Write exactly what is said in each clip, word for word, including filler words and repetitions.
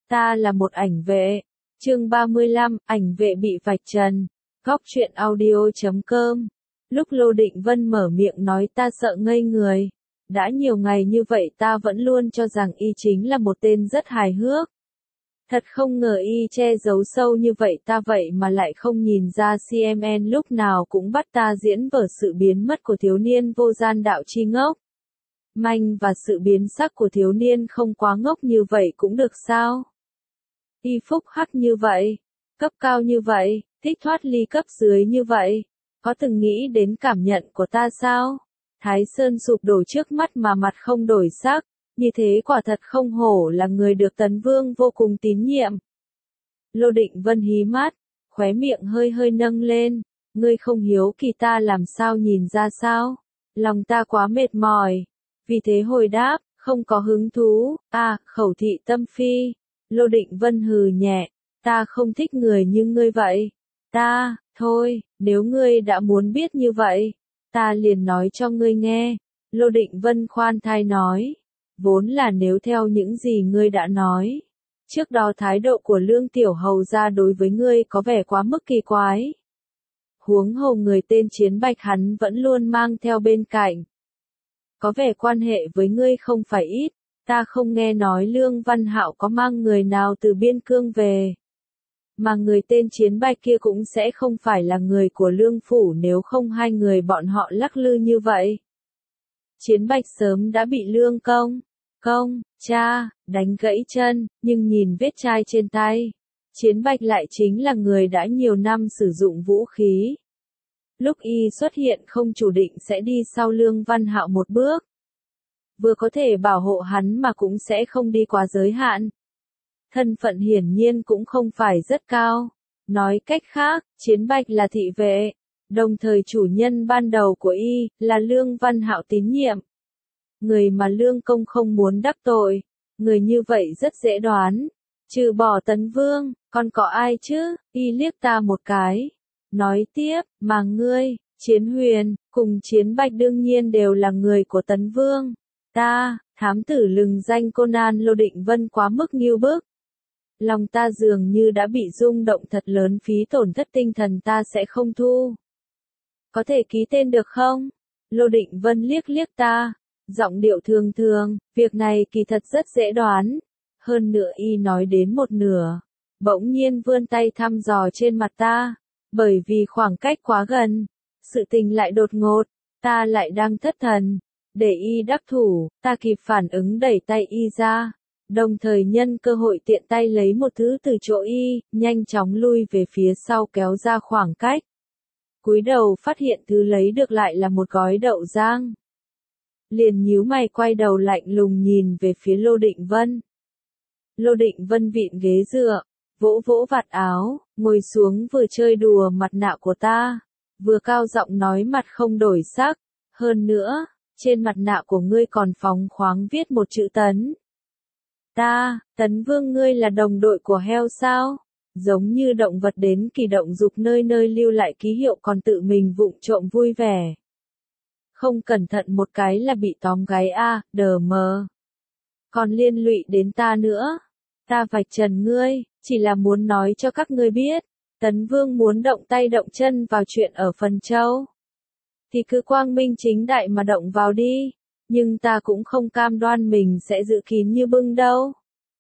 Ta là một ảnh vệ. Chương ba mươi lăm, ảnh vệ bị vạch trần. Góc truyện audio chấm com. Lúc Lô Định Vân mở miệng nói ta sợ ngây người. Đã nhiều ngày như vậy ta vẫn luôn cho rằng y chính là một tên rất hài hước. Thật không ngờ y che giấu sâu như vậy ta vậy mà lại không nhìn ra xê em en lúc nào cũng bắt ta diễn vở sự biến mất của thiếu niên vô gian đạo chi ngốc. Manh và sự biến sắc của thiếu niên không quá ngốc như vậy cũng được sao? Y phúc hắc như vậy, cấp cao như vậy, thích thoát ly cấp dưới như vậy, có từng nghĩ đến cảm nhận của ta sao? Thái Sơn sụp đổ trước mắt mà mặt không đổi sắc, như thế quả thật không hổ là người được Tấn Vương vô cùng tín nhiệm. Lô Định Vân hí mắt, khóe miệng hơi hơi nâng lên, ngươi không hiếu kỳ ta làm sao nhìn ra sao? Lòng ta quá mệt mỏi, vì thế hồi đáp, không có hứng thú, à, khẩu thị tâm phi. Lô Định Vân hừ nhẹ, ta không thích người như ngươi vậy. Ta, thôi, nếu ngươi đã muốn biết như vậy, ta liền nói cho ngươi nghe. Lô Định Vân khoan thai nói, vốn là nếu theo những gì ngươi đã nói, trước đó thái độ của Lương Tiểu Hầu gia đối với ngươi có vẻ quá mức kỳ quái. Huống hồ người tên Chiến Bạch hắn vẫn luôn mang theo bên cạnh. Có vẻ quan hệ với ngươi không phải ít, ta không nghe nói Lương Văn Hạo có mang người nào từ biên cương về. Mà người tên Chiến Bạch kia cũng sẽ không phải là người của Lương Phủ nếu không hai người bọn họ lắc lư như vậy. Chiến Bạch sớm đã bị Lương công, công, cha, đánh gãy chân, nhưng nhìn vết chai trên tay. Chiến Bạch lại chính là người đã nhiều năm sử dụng vũ khí. Lúc y xuất hiện không chủ định sẽ đi sau Lương Văn Hạo một bước. Vừa có thể bảo hộ hắn mà cũng sẽ không đi quá giới hạn. Thân phận hiển nhiên cũng không phải rất cao. Nói cách khác, Chiến Bạch là thị vệ, đồng thời chủ nhân ban đầu của y là Lương Văn Hạo tín nhiệm. Người mà Lương công không muốn đắc tội, người như vậy rất dễ đoán. Trừ bỏ Tấn Vương, còn có ai chứ? Y liếc ta một cái. Nói tiếp, mà ngươi, Chiến Huyền, cùng Chiến Bạch đương nhiên đều là người của Tấn Vương. Ta, thám tử lừng danh Conan Lô Định Vân quá mức nghiêu bức. Lòng ta dường như đã bị rung động thật lớn, phí tổn thất tinh thần ta sẽ không thu. Có thể ký tên được không? Lô Định Vân liếc liếc ta, giọng điệu thường thường, việc này kỳ thật rất dễ đoán. Hơn nữa y nói đến một nửa, bỗng nhiên vươn tay thăm dò trên mặt ta, bởi vì khoảng cách quá gần, sự tình lại đột ngột, ta lại đang thất thần. Để y đắc thủ, ta kịp phản ứng đẩy tay y ra, đồng thời nhân cơ hội tiện tay lấy một thứ từ chỗ y, nhanh chóng lui về phía sau kéo ra khoảng cách. Cúi đầu phát hiện thứ lấy được lại là một gói đậu rang. Liền nhíu mày quay đầu lạnh lùng nhìn về phía Lô Định Vân. Lô Định Vân vịn ghế dựa, vỗ vỗ vạt áo, ngồi xuống vừa chơi đùa mặt nạ của ta, vừa cao giọng nói mặt không đổi sắc, hơn nữa, trên mặt nạ của ngươi còn phóng khoáng viết một chữ Tấn. Ta, Tấn Vương ngươi là đồng đội của heo sao? Giống như động vật đến kỳ động dục nơi nơi lưu lại ký hiệu còn tự mình vụng trộm vui vẻ. Không cẩn thận một cái là bị tóm gáy a, đờ mờ. Còn liên lụy đến ta nữa. Ta vạch trần ngươi, chỉ là muốn nói cho các ngươi biết, Tấn Vương muốn động tay động chân vào chuyện ở Phần Châu. Thì cứ quang minh chính đại mà động vào đi, nhưng ta cũng không cam đoan mình sẽ giữ kín như bưng đâu.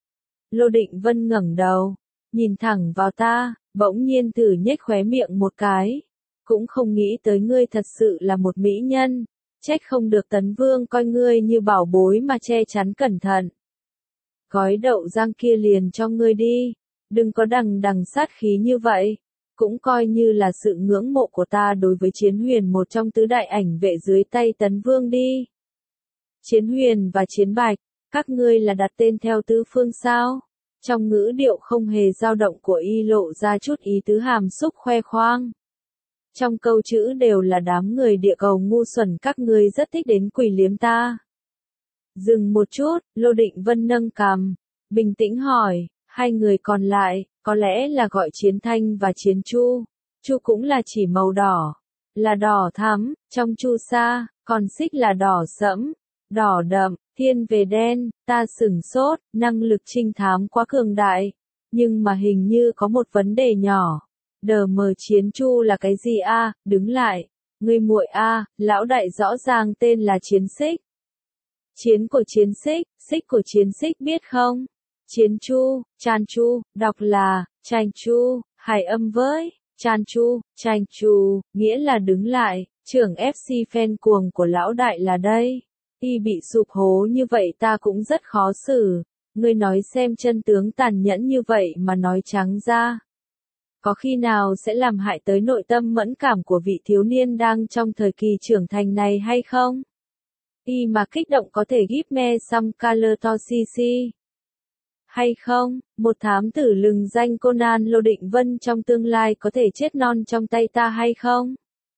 Lô Định Vân ngẩng đầu, nhìn thẳng vào ta, bỗng nhiên thử nhếch khóe miệng một cái. Cũng không nghĩ tới ngươi thật sự là một mỹ nhân, trách không được Tấn Vương coi ngươi như bảo bối mà che chắn cẩn thận. Gói đậu rang kia liền cho ngươi đi, đừng có đằng đằng sát khí như vậy. Cũng coi như là sự ngưỡng mộ của ta đối với Chiến Huyền, một trong tứ đại ảnh vệ dưới tay Tấn Vương đi. Chiến Huyền và Chiến Bạch, các ngươi là đặt tên theo tứ phương sao? Trong ngữ điệu không hề dao động của y lộ ra chút ý tứ hàm xúc khoe khoang. Trong câu chữ đều là đám người địa cầu ngu xuẩn các ngươi rất thích đến quỷ liếm ta. Dừng một chút, Lô Định Vân nâng cằm, bình tĩnh hỏi, hai người còn lại, có lẽ là gọi Chiến Thanh và Chiến Chu. Chu cũng là chỉ màu đỏ, là đỏ thắm, trong chu sa, còn xích là đỏ sẫm. đỏ đậm, thiên về đen, ta sửng sốt, năng lực trinh thám quá cường đại. Nhưng mà hình như có một vấn đề nhỏ. Đờ mờ chiến chu là cái gì a? À? Đứng lại. Ngươi muội a, à, lão đại rõ ràng tên là chiến xích. Chiến của chiến xích, xích của chiến xích biết không? Chiến chu, chan chu, đọc là, chanh chu, hài âm với, chan chu, chanh chu, nghĩa là đứng lại, trưởng ép xê fan cuồng của lão đại là đây. Y bị sụp hố như vậy ta cũng rất khó xử. Ngươi nói xem chân tướng tàn nhẫn như vậy mà nói trắng ra. Có khi nào sẽ làm hại tới nội tâm mẫn cảm của vị thiếu niên đang trong thời kỳ trưởng thành này hay không? Y mà kích động có thể give me some color to see see. Hay không, một thám tử lừng danh Conan Lô Định Vân trong tương lai có thể chết non trong tay ta hay không?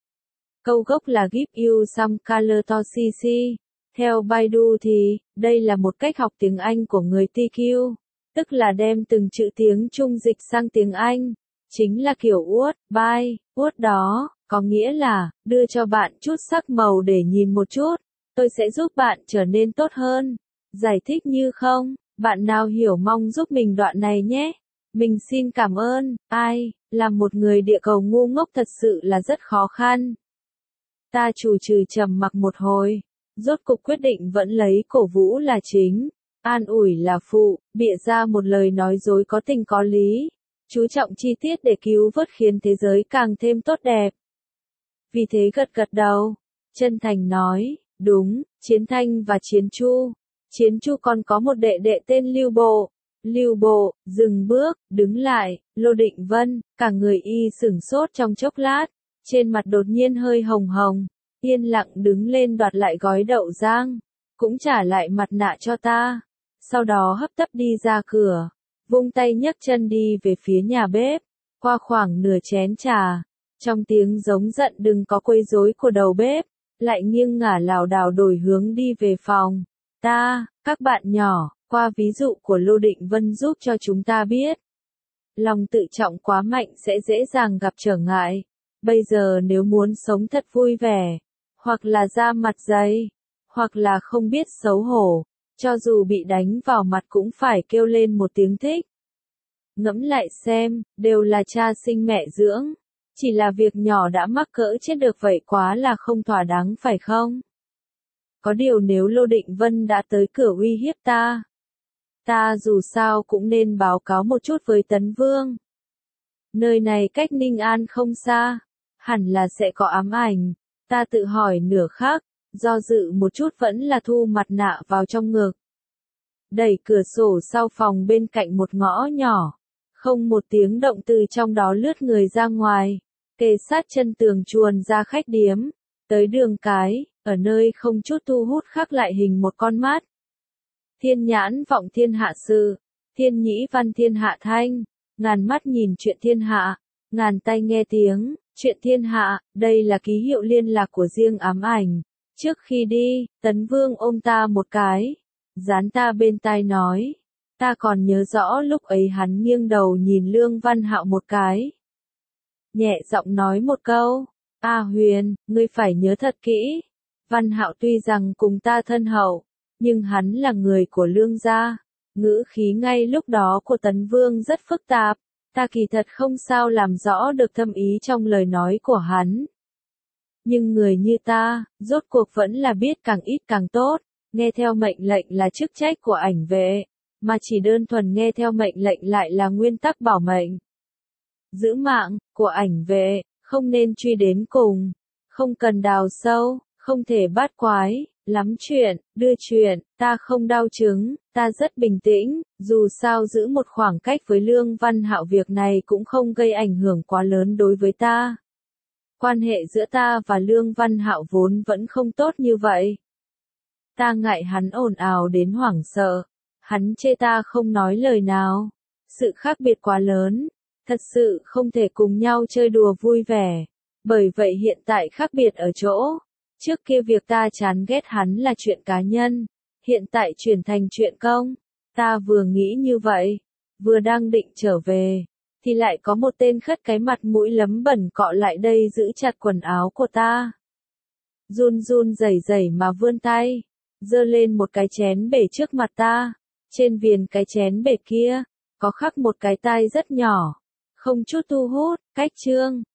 Câu gốc là give you some color to see see. Theo Baidu thì, đây là một cách học tiếng Anh của người tê quy, tức là đem từng chữ tiếng Trung dịch sang tiếng Anh. Chính là kiểu uất, bai, uất đó, có nghĩa là, đưa cho bạn chút sắc màu để nhìn một chút, tôi sẽ giúp bạn trở nên tốt hơn. Giải thích như không, bạn nào hiểu mong giúp mình đoạn này nhé. Mình xin cảm ơn, ai, làm một người địa cầu ngu ngốc thật sự là rất khó khăn. Ta trù trừ trầm mặc một hồi, rốt cục quyết định vẫn lấy cổ vũ là chính, an ủi là phụ, bịa ra một lời nói dối có tình có lý. Chú trọng chi tiết để cứu vớt khiến thế giới càng thêm tốt đẹp. Vì thế gật gật đầu, chân thành nói, đúng, Chiến Thanh và Chiến Chu. Chiến Chu còn có một đệ đệ tên Lưu Bộ. Lưu Bộ, dừng bước, đứng lại, Lô Định Vân, cả người y sửng sốt trong chốc lát, trên mặt đột nhiên hơi hồng hồng, yên lặng đứng lên đoạt lại gói đậu rang, cũng trả lại mặt nạ cho ta, sau đó hấp tấp đi ra cửa. Vung tay nhấc chân đi về phía nhà bếp, qua khoảng nửa chén trà, trong tiếng giống giận đừng có quấy rối của đầu bếp, lại nghiêng ngả lảo đảo đổi hướng đi về phòng. Ta, các bạn nhỏ, qua ví dụ của Lô Định Vân giúp cho chúng ta biết. Lòng tự trọng quá mạnh sẽ dễ dàng gặp trở ngại. Bây giờ nếu muốn sống thật vui vẻ, hoặc là da mặt dày, hoặc là không biết xấu hổ, cho dù bị đánh vào mặt cũng phải kêu lên một tiếng thích. Ngẫm lại xem, đều là cha sinh mẹ dưỡng. Chỉ là việc nhỏ đã mắc cỡ chết được vậy quá là không thỏa đáng phải không? Có điều nếu Lô Định Vân đã tới cửa uy hiếp ta, ta dù sao cũng nên báo cáo một chút với Tấn Vương. Nơi này cách Ninh An không xa, hẳn là sẽ có ám ảnh. Ta tự hỏi nửa khắc, do dự một chút vẫn là thu mặt nạ vào trong ngực. Đẩy cửa sổ sau phòng bên cạnh một ngõ nhỏ. Không một tiếng động từ trong đó lướt người ra ngoài. Kề sát chân tường chuồn ra khách điếm. Tới đường cái, ở nơi không chút thu hút khắc lại hình một con mắt. Thiên nhãn vọng thiên hạ sự. Thiên nhĩ văn thiên hạ thanh. Ngàn mắt nhìn chuyện thiên hạ. Ngàn tay nghe tiếng, chuyện thiên hạ. Đây là ký hiệu liên lạc của riêng ám ảnh. Trước khi đi, Tấn Vương ôm ta một cái. Dán ta bên tai nói. Ta còn nhớ rõ lúc ấy hắn nghiêng đầu nhìn Lương Văn Hạo một cái. Nhẹ giọng nói một câu. A Huyền, ngươi phải nhớ thật kỹ. Văn Hạo tuy rằng cùng ta thân hậu, nhưng hắn là người của Lương gia. Ngữ khí ngay lúc đó của Tấn Vương rất phức tạp. Ta kỳ thật không sao làm rõ được thâm ý trong lời nói của hắn. Nhưng người như ta, rốt cuộc vẫn là biết càng ít càng tốt. Nghe theo mệnh lệnh là chức trách của ảnh vệ, mà chỉ đơn thuần nghe theo mệnh lệnh lại là nguyên tắc bảo mệnh. Giữ mạng, của ảnh vệ, không nên truy đến cùng, không cần đào sâu, không thể bắt quái, lắm chuyện, đưa chuyện, ta không đau chứng, ta rất bình tĩnh, dù sao giữ một khoảng cách với Lương Văn Hạo việc này cũng không gây ảnh hưởng quá lớn đối với ta. Quan hệ giữa ta và Lương Văn Hạo vốn vẫn không tốt như vậy. Ta ngại hắn ồn ào đến hoảng sợ. Hắn chê ta không nói lời nào. Sự khác biệt quá lớn. Thật sự không thể cùng nhau chơi đùa vui vẻ. Bởi vậy hiện tại khác biệt ở chỗ. Trước kia việc ta chán ghét hắn là chuyện cá nhân. Hiện tại chuyển thành chuyện công. Ta vừa nghĩ như vậy. Vừa đang định trở về. Thì lại có một tên khất cái mặt mũi lấm bẩn cọ lại đây giữ chặt quần áo của ta. Run run rẩy rẩy mà vươn tay. giơ lên một cái chén bể trước mặt ta. Trên viền cái chén bể kia, có khắc một cái tai rất nhỏ, không chút thu hút, cách chương.